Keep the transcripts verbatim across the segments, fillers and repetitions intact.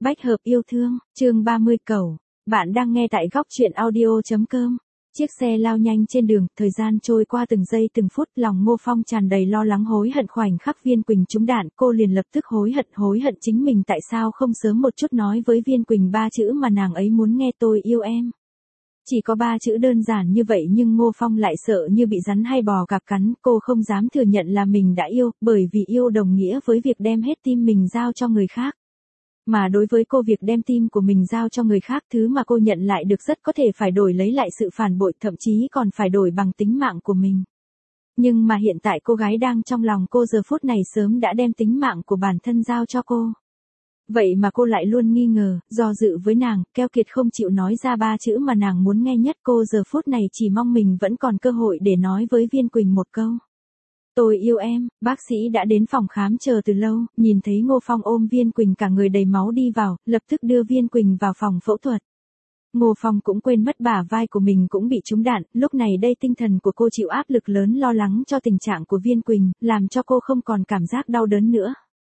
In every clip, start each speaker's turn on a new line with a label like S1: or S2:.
S1: Bách hợp yêu thương, chương ba mươi cẩu. Bạn đang nghe tại góc truyện audio.com. Chiếc xe lao nhanh trên đường, thời gian trôi qua từng giây từng phút, lòng Ngô Phong tràn đầy lo lắng hối hận. Khoảnh khắc Viên Quỳnh trúng đạn, cô liền lập tức hối hận, hối hận chính mình tại sao không sớm một chút nói với Viên Quỳnh ba chữ mà nàng ấy muốn nghe: tôi yêu em. Chỉ có ba chữ đơn giản như vậy nhưng Ngô Phong lại sợ như bị rắn hay bò cạp cắn, cô không dám thừa nhận là mình đã yêu, bởi vì yêu đồng nghĩa với việc đem hết tim mình giao cho người khác. Mà đối với cô, việc đem tim của mình giao cho người khác, thứ mà cô nhận lại được rất có thể phải đổi lấy lại sự phản bội, thậm chí còn phải đổi bằng tính mạng của mình. Nhưng mà hiện tại cô gái đang trong lòng cô giờ phút này sớm đã đem tính mạng của bản thân giao cho cô. Vậy mà cô lại luôn nghi ngờ, do dự với nàng, keo kiệt không chịu nói ra ba chữ mà nàng muốn nghe nhất. Cô giờ phút này chỉ mong mình vẫn còn cơ hội để nói với Viên Quỳnh một câu: tôi yêu em. Bác sĩ đã đến phòng khám chờ từ lâu, nhìn thấy Ngô Phong ôm Viên Quỳnh cả người đầy máu đi vào, lập tức đưa Viên Quỳnh vào phòng phẫu thuật. Ngô Phong cũng quên mất bả vai của mình cũng bị trúng đạn, lúc này đây tinh thần của cô chịu áp lực lớn, lo lắng cho tình trạng của Viên Quỳnh, làm cho cô không còn cảm giác đau đớn nữa.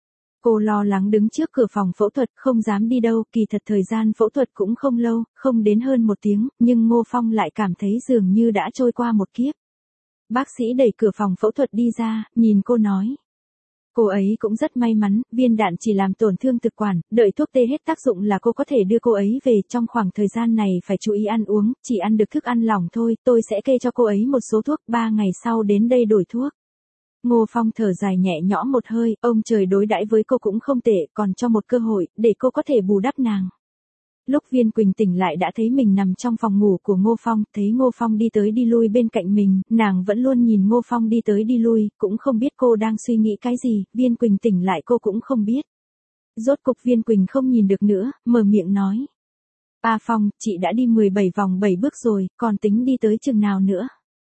S1: Cô lo lắng đứng trước cửa phòng phẫu thuật, không dám đi đâu. Kỳ thật thời gian phẫu thuật cũng không lâu, không đến hơn một tiếng, nhưng Ngô Phong lại cảm thấy dường như đã trôi qua một kiếp. Bác sĩ đẩy cửa phòng phẫu thuật đi ra, nhìn cô nói: cô ấy cũng rất may mắn, viên đạn chỉ làm tổn thương thực quản, đợi thuốc tê hết tác dụng là cô có thể đưa cô ấy về. Trong khoảng thời gian này phải chú ý ăn uống, chỉ ăn được thức ăn lỏng thôi, tôi sẽ kê cho cô ấy một số thuốc, ba ngày sau đến đây đổi thuốc. Ngô Phong thở dài nhẹ nhõm một hơi, ông trời đối đãi với cô cũng không tệ, còn cho một cơ hội, để cô có thể bù đắp nàng. Lúc Viên Quỳnh tỉnh lại đã thấy mình nằm trong phòng ngủ của Ngô Phong, thấy Ngô Phong đi tới đi lui bên cạnh mình, nàng vẫn luôn nhìn Ngô Phong đi tới đi lui, cũng không biết cô đang suy nghĩ cái gì. Viên Quỳnh tỉnh lại cô cũng không biết. Rốt cục Viên Quỳnh không nhìn được nữa, mở miệng nói: A Phong, chị đã đi mười bảy vòng bảy bước rồi, còn tính đi tới chừng nào nữa?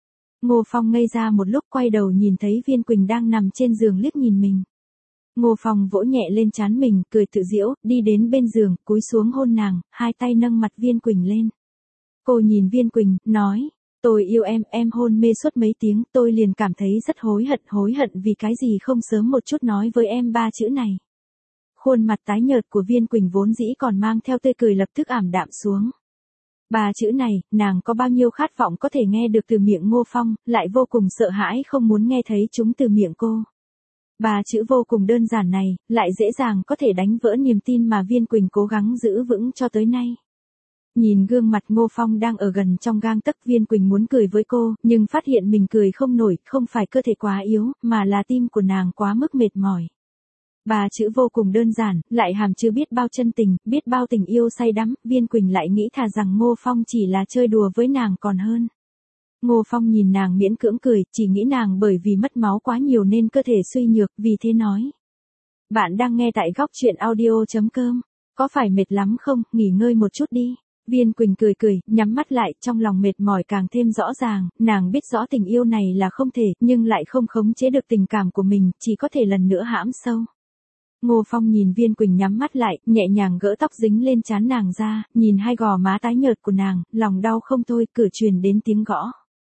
S1: Ngô Phong ngây ra một lúc, quay đầu nhìn thấy Viên Quỳnh đang nằm trên giường liếc nhìn mình. Ngô Phong vỗ nhẹ lên trán mình, cười tự giễu, đi đến bên giường, cúi xuống hôn nàng, hai tay nâng mặt Viên Quỳnh lên. Cô nhìn Viên Quỳnh, nói: tôi yêu em. Em hôn mê suốt mấy tiếng, tôi liền cảm thấy rất hối hận, hối hận vì cái gì không sớm một chút nói với em ba chữ này. Khuôn mặt tái nhợt của Viên Quỳnh vốn dĩ còn mang theo tươi cười lập tức ảm đạm xuống. Ba chữ này, nàng có bao nhiêu khát vọng có thể nghe được từ miệng Ngô Phong, lại vô cùng sợ hãi không muốn nghe thấy chúng từ miệng cô. Ba chữ vô cùng đơn giản này, lại dễ dàng có thể đánh vỡ niềm tin mà Viên Quỳnh cố gắng giữ vững cho tới nay. Nhìn gương mặt Ngô Phong đang ở gần trong gang tấc, Viên Quỳnh muốn cười với cô, nhưng phát hiện mình cười không nổi, không phải cơ thể quá yếu, mà là tim của nàng quá mức mệt mỏi. Ba chữ vô cùng đơn giản, lại hàm chứa biết bao chân tình, biết bao tình yêu say đắm. Viên Quỳnh lại nghĩ thà rằng Ngô Phong chỉ là chơi đùa với nàng còn hơn. Ngô Phong nhìn nàng miễn cưỡng cười, chỉ nghĩ nàng bởi vì mất máu quá nhiều nên cơ thể suy nhược, vì thế nói: bạn đang nghe tại góc truyện audio.com. Có phải mệt lắm không, nghỉ ngơi một chút đi. Viên Quỳnh cười cười, nhắm mắt lại, trong lòng mệt mỏi càng thêm rõ ràng. Nàng biết rõ tình yêu này là không thể, nhưng lại không khống chế được tình cảm của mình, chỉ có thể lần nữa hãm sâu. Ngô Phong nhìn Viên Quỳnh nhắm mắt lại, nhẹ nhàng gỡ tóc dính lên trán nàng ra, nhìn hai gò má tái nhợt của nàng, lòng đau không thôi. Cửa truyền đến tiếng gõ.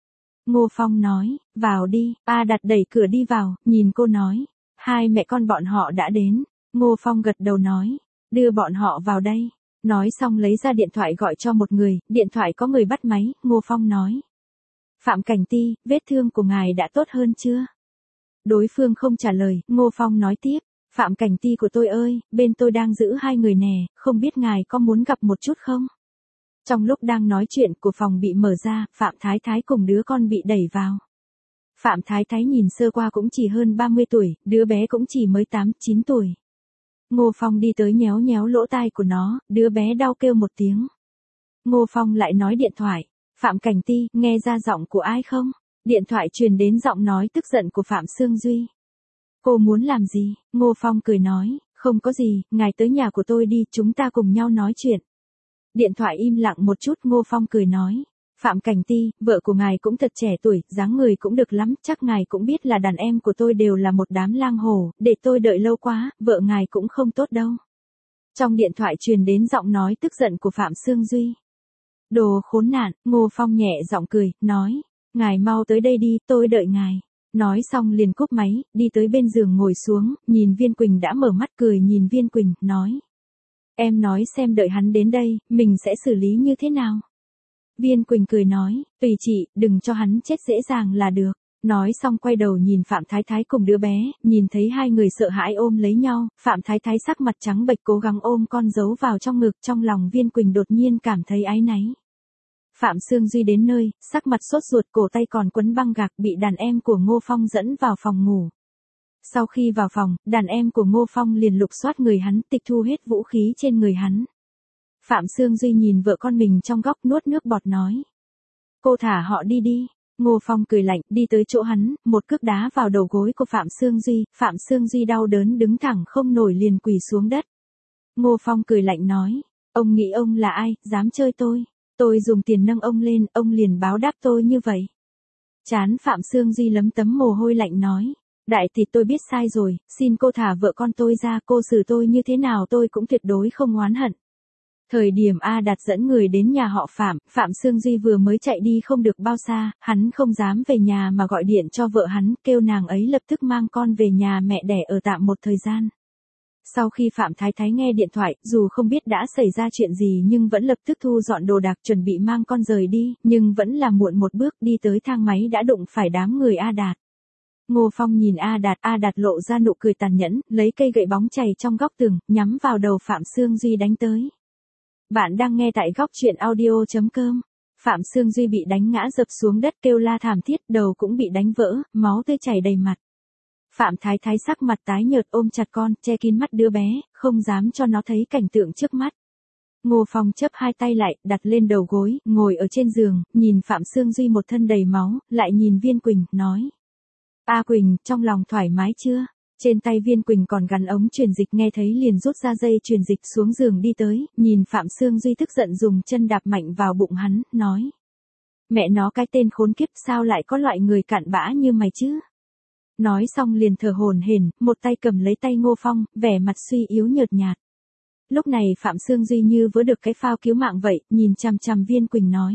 S1: Ngô Phong nói: vào đi. A Đặt đẩy cửa đi vào, nhìn cô nói: hai mẹ con bọn họ đã đến. Ngô Phong gật đầu nói: đưa bọn họ vào đây. Nói xong lấy ra điện thoại gọi cho một người, điện thoại có người bắt máy. Ngô Phong nói: Phạm Cảnh Ti, vết thương của ngài đã tốt hơn chưa? Đối phương không trả lời, Ngô Phong nói tiếp: Phạm Cảnh Ti của tôi ơi, bên tôi đang giữ hai người nè, không biết ngài có muốn gặp một chút không? Trong lúc đang nói chuyện, của phòng bị mở ra, Phạm Thái Thái cùng đứa con bị đẩy vào. Phạm Thái Thái nhìn sơ qua cũng chỉ hơn ba mươi tuổi, đứa bé cũng chỉ mới tám, chín tuổi. Ngô Phong đi tới nhéo nhéo lỗ tai của nó, đứa bé đau kêu một tiếng. Ngô Phong lại nói điện thoại: Phạm Cảnh Ti, nghe ra giọng của ai không? Điện thoại truyền đến giọng nói tức giận của Phạm Sương Duy. Cô muốn làm gì? Ngô Phong cười nói: không có gì, ngài tới nhà của tôi đi, chúng ta cùng nhau nói chuyện. Điện thoại im lặng một chút, Ngô Phong cười nói: Phạm Cảnh Ti, vợ của ngài cũng thật trẻ tuổi, dáng người cũng được lắm, chắc ngài cũng biết là đàn em của tôi đều là một đám lang hổ, để tôi đợi lâu quá, vợ ngài cũng không tốt đâu. Trong điện thoại truyền đến giọng nói tức giận của Phạm Sương Duy. Đồ khốn nạn. Ngô Phong nhẹ giọng cười, nói: ngài mau tới đây đi, tôi đợi ngài. Nói xong liền cúp máy, đi tới bên giường ngồi xuống, nhìn Viên Quỳnh đã mở mắt, cười nhìn Viên Quỳnh, nói: Em nói xem đợi hắn đến đây, mình sẽ xử lý như thế nào? Viên Quỳnh cười nói, tùy chị, đừng cho hắn chết dễ dàng là được. Nói xong quay đầu nhìn Phạm Thái Thái cùng đứa bé, nhìn thấy hai người sợ hãi ôm lấy nhau, Phạm Thái Thái sắc mặt trắng bệch cố gắng ôm con giấu vào trong ngực, trong lòng Viên Quỳnh đột nhiên cảm thấy áy náy. Phạm Sương Duy đến nơi, sắc mặt sốt ruột, cổ tay còn quấn băng gạc, bị đàn em của Ngô Phong dẫn vào phòng ngủ. Sau khi vào phòng, đàn em của Ngô Phong liền lục soát người hắn, tịch thu hết vũ khí trên người hắn. Phạm Sương Duy nhìn vợ con mình trong góc nuốt nước bọt nói. Cô thả họ đi đi. Ngô Phong cười lạnh, đi tới chỗ hắn, một cước đá vào đầu gối của Phạm Sương Duy, Phạm Sương Duy đau đớn đứng thẳng không nổi liền quỳ xuống đất. Ngô Phong cười lạnh nói, ông nghĩ ông là ai, dám chơi tôi, tôi dùng tiền nâng ông lên, ông liền báo đáp tôi như vậy. Chán Phạm Sương Duy lấm tấm mồ hôi lạnh nói, đại tỷ tôi biết sai rồi, xin cô thả vợ con tôi ra, cô xử tôi như thế nào tôi cũng tuyệt đối không oán hận. Thời điểm A Đạt dẫn người đến nhà họ Phạm, Phạm Sương Duy vừa mới chạy đi không được bao xa, hắn không dám về nhà mà gọi điện cho vợ hắn, kêu nàng ấy lập tức mang con về nhà mẹ đẻ ở tạm một thời gian. Sau khi Phạm Thái Thái nghe điện thoại, dù không biết đã xảy ra chuyện gì nhưng vẫn lập tức thu dọn đồ đạc chuẩn bị mang con rời đi, nhưng vẫn là muộn một bước, đi tới thang máy đã đụng phải đám người A Đạt. Ngô Phong nhìn A Đạt, A Đạt lộ ra nụ cười tàn nhẫn, lấy cây gậy bóng chày trong góc tường, nhắm vào đầu Phạm Sương Duy đánh tới. Bạn đang nghe tại góc truyện audio chấm com. Phạm Sương Duy bị đánh ngã dập xuống đất kêu la thảm thiết, đầu cũng bị đánh vỡ, máu tươi chảy đầy mặt. Phạm Thái Thái sắc mặt tái nhợt ôm chặt con, che kín mắt đứa bé, không dám cho nó thấy cảnh tượng trước mắt. Ngô Phong chớp hai tay lại, đặt lên đầu gối, ngồi ở trên giường, nhìn Phạm Sương Duy một thân đầy máu, lại nhìn Viên Quỳnh, nói. A Quỳnh, trong lòng thoải mái chưa? Trên tay Viên Quỳnh còn gắn ống truyền dịch, nghe thấy liền rút ra dây truyền dịch xuống giường đi tới, nhìn Phạm Sương Duy tức giận dùng chân đạp mạnh vào bụng hắn, nói. Mẹ nó cái tên khốn kiếp, sao lại có loại người cặn bã như mày chứ? Nói xong liền thở hổn hển, một tay cầm lấy tay Ngô Phong, vẻ mặt suy yếu nhợt nhạt. Lúc này Phạm Sương Duy như vớ được cái phao cứu mạng vậy, nhìn chằm chằm Viên Quỳnh nói.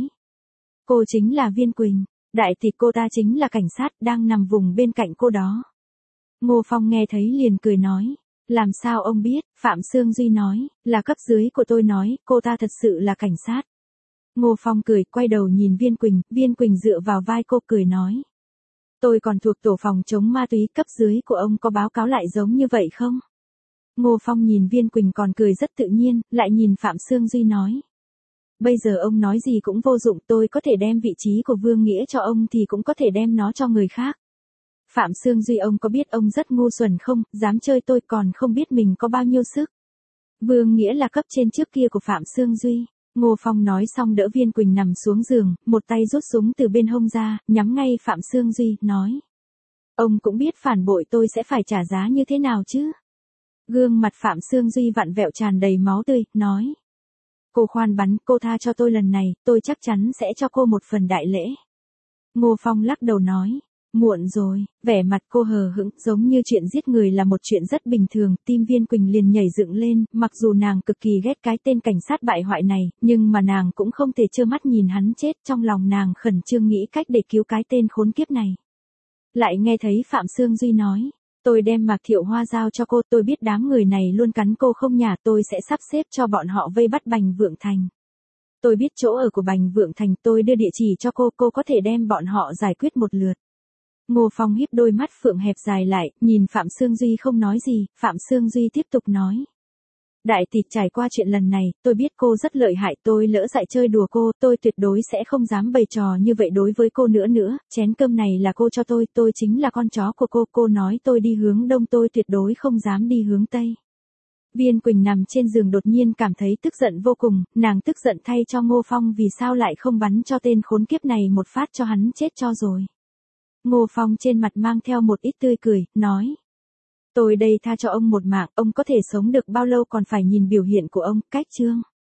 S1: Cô chính là Viên Quỳnh, đại tỷ cô ta chính là cảnh sát, đang nằm vùng bên cạnh cô đó. Ngô Phong nghe thấy liền cười nói, làm sao ông biết? Phạm Sương Duy nói, là cấp dưới của tôi nói, cô ta thật sự là cảnh sát. Ngô Phong cười, quay đầu nhìn Viên Quỳnh, Viên Quỳnh dựa vào vai cô cười nói. Tôi còn thuộc tổ phòng chống ma túy, cấp dưới của ông có báo cáo lại giống như vậy không? Ngô Phong nhìn Viên Quỳnh còn cười rất tự nhiên, lại nhìn Phạm Sương Duy nói. Bây giờ ông nói gì cũng vô dụng, tôi có thể đem vị trí của Vương Nghĩa cho ông thì cũng có thể đem nó cho người khác. Phạm Sương Duy ông có biết ông rất ngu xuẩn không, dám chơi tôi còn không biết mình có bao nhiêu sức. Vương Nghĩa là cấp trên trước kia của Phạm Sương Duy. Ngô Phong nói xong đỡ Viên Quỳnh nằm xuống giường, một tay rút súng từ bên hông ra, nhắm ngay Phạm Sương Duy, nói. Ông cũng biết phản bội tôi sẽ phải trả giá như thế nào chứ? Gương mặt Phạm Sương Duy vặn vẹo tràn đầy máu tươi, nói. Cô khoan bắn, cô tha cho tôi lần này, tôi chắc chắn sẽ cho cô một phần đại lễ. Ngô Phong lắc đầu nói. Muộn rồi, vẻ mặt cô hờ hững, giống như chuyện giết người là một chuyện rất bình thường, tim Viên Quỳnh liền nhảy dựng lên, mặc dù nàng cực kỳ ghét cái tên cảnh sát bại hoại này, nhưng mà nàng cũng không thể trơ mắt nhìn hắn chết, trong lòng nàng khẩn trương nghĩ cách để cứu cái tên khốn kiếp này. Lại nghe thấy Phạm Sương Duy nói, tôi đem Mạc Thiệu Hoa giao cho cô, tôi biết đám người này luôn cắn cô không nhả, tôi sẽ sắp xếp cho bọn họ vây bắt Bành Vượng Thành. Tôi biết chỗ ở của Bành Vượng Thành, tôi đưa địa chỉ cho cô, cô có thể đem bọn họ giải quyết một lượt. Ngô Phong híp đôi mắt phượng hẹp dài lại, nhìn Phạm Sương Duy không nói gì, Phạm Sương Duy tiếp tục nói. Đại tỷ, trải qua chuyện lần này, tôi biết cô rất lợi hại, tôi lỡ dại chơi đùa cô, tôi tuyệt đối sẽ không dám bày trò như vậy đối với cô nữa nữa, chén cơm này là cô cho tôi, tôi chính là con chó của cô, cô nói tôi đi hướng đông tôi tuyệt đối không dám đi hướng tây. Viên Quỳnh nằm trên giường đột nhiên cảm thấy tức giận vô cùng, nàng tức giận thay cho Ngô Phong vì sao lại không bắn cho tên khốn kiếp này một phát cho hắn chết cho rồi. Ngô Phong trên mặt mang theo một ít tươi cười, nói. Tôi đây tha cho ông một mạng, ông có thể sống được bao lâu còn phải nhìn biểu hiện của ông, cách chương.